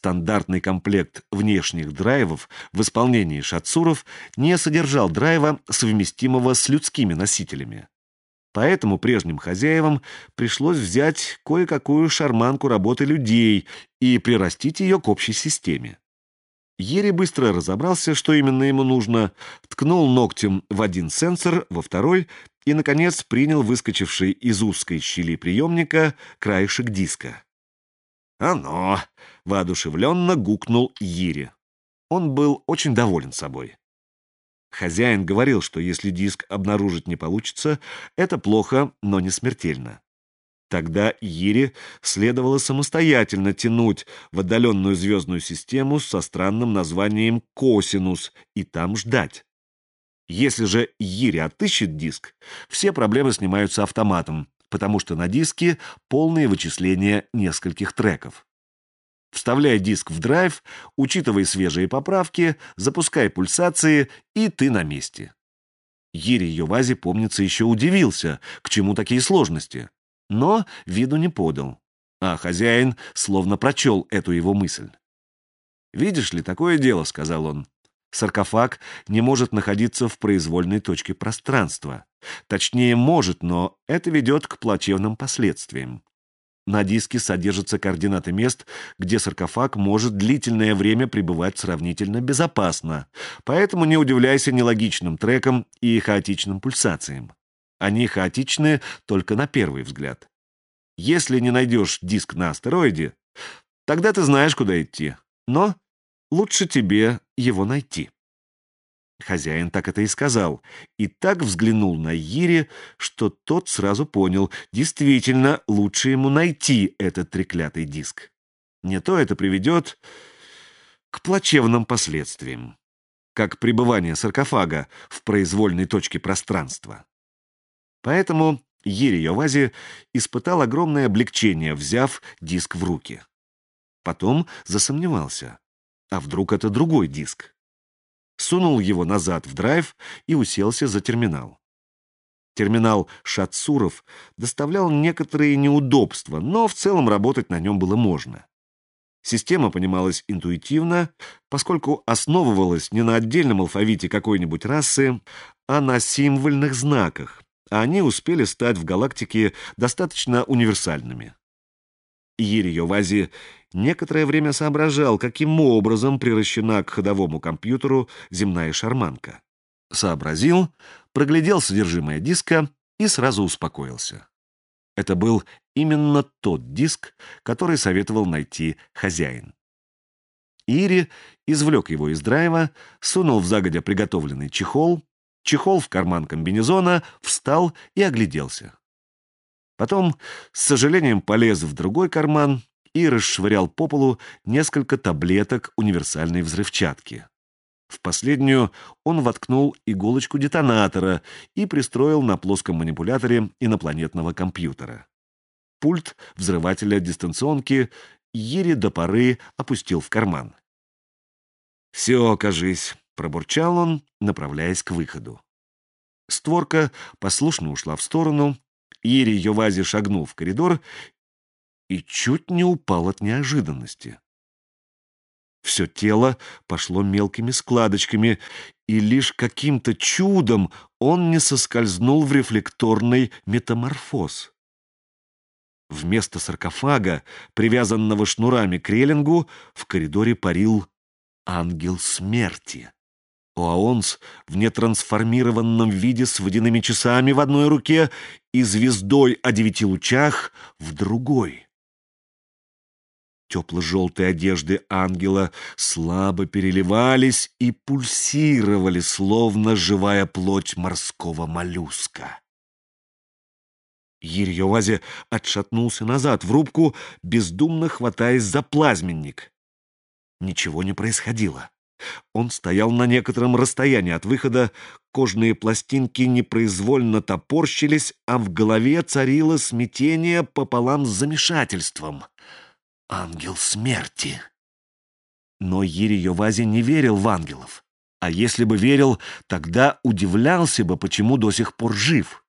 Стандартный комплект внешних драйвов в исполнении шатсуров не содержал драйва, совместимого с людскими носителями. Поэтому прежним хозяевам пришлось взять кое-какую шарманку работы людей и прирастить ее к общей системе. Йири быстро разобрался, что именно ему нужно, ткнул ногтем в один сенсор, во второй и, наконец, принял выскочивший из узкой щели приемника краешек диска. «Оно!» — воодушевленно гукнул Йири. Он был очень доволен собой. Хозяин говорил, что если диск обнаружить не получится, это плохо, но не смертельно. Тогда Йири следовало самостоятельно тянуть в отдаленную звездную систему со странным названием Косинус и там ждать. Если же Йири отыщет диск, все проблемы снимаются автоматом, потому что на диске полные вычисления нескольких треков. Вставляй диск в драйв, учитывай свежие поправки, запускай пульсации, и ты на месте. Йири Йовази, помнится, еще удивился, к чему такие сложности, но виду не подал, а хозяин словно прочел эту его мысль. «Видишь ли, такое дело», — сказал он. «Саркофаг не может находиться в произвольной точке пространства. Точнее, может, но это ведет к плачевным последствиям. На диске содержатся координаты мест, где саркофаг может длительное время пребывать сравнительно безопасно. Поэтому не удивляйся нелогичным трекам и хаотичным пульсациям. Они хаотичны только на первый взгляд. Если не найдешь диск на астероиде, тогда ты знаешь, куда идти. Но лучше тебе его найти». Хозяин так это и сказал, и так взглянул на Йири, что тот сразу понял, действительно, лучше ему найти этот треклятый диск. Не то это приведет к плачевным последствиям, как пребывание саркофага в произвольной точке пространства. Поэтому Йири Йовази испытал огромное облегчение, взяв диск в руки. Потом засомневался, а вдруг это другой диск? Сунул его назад в драйв и уселся за терминал. Терминал шатсуров доставлял некоторые неудобства, но в целом работать на нем было можно. Система понималась интуитивно, поскольку основывалась не на отдельном алфавите какой-нибудь расы, а на символьных знаках, а они успели стать в галактике достаточно универсальными. Йири Йовази некоторое время соображал, каким образом приращена к ходовому компьютеру земная шарманка. Сообразил, проглядел содержимое диска и сразу успокоился. Это был именно тот диск, который советовал найти хозяин. Йири извлек его из драйва, сунул в загодя приготовленный чехол в карман комбинезона, встал и огляделся. Потом, с сожалением, полез в другой карман и расшвырял по полу несколько таблеток универсальной взрывчатки. В последнюю он воткнул иголочку детонатора и пристроил на плоском манипуляторе инопланетного компьютера. Пульт взрывателя дистанционки Йири до поры опустил в карман. «Все, кажись», — пробурчал он, направляясь к выходу. Створка послушно ушла в сторону. Йири Йовази шагнул в коридор и чуть не упал от неожиданности. Все тело пошло мелкими складочками, и лишь каким-то чудом он не соскользнул в рефлекторный метаморфоз. Вместо саркофага, привязанного шнурами к релингу, в коридоре парил ангел смерти. Оаонс в нетрансформированном виде с водяными часами в одной руке и звездой о 9 лучах в другой. Тепло-желтые одежды ангела слабо переливались и пульсировали, словно живая плоть морского моллюска. Йири Йовази отшатнулся назад в рубку, бездумно хватаясь за плазменник. Ничего не происходило. Он стоял на некотором расстоянии от выхода, кожные пластинки непроизвольно топорщились, а в голове царило смятение пополам с замешательством. Ангел смерти. Но Йири Йовази не верил в ангелов. А если бы верил, тогда удивлялся бы, почему до сих пор жив.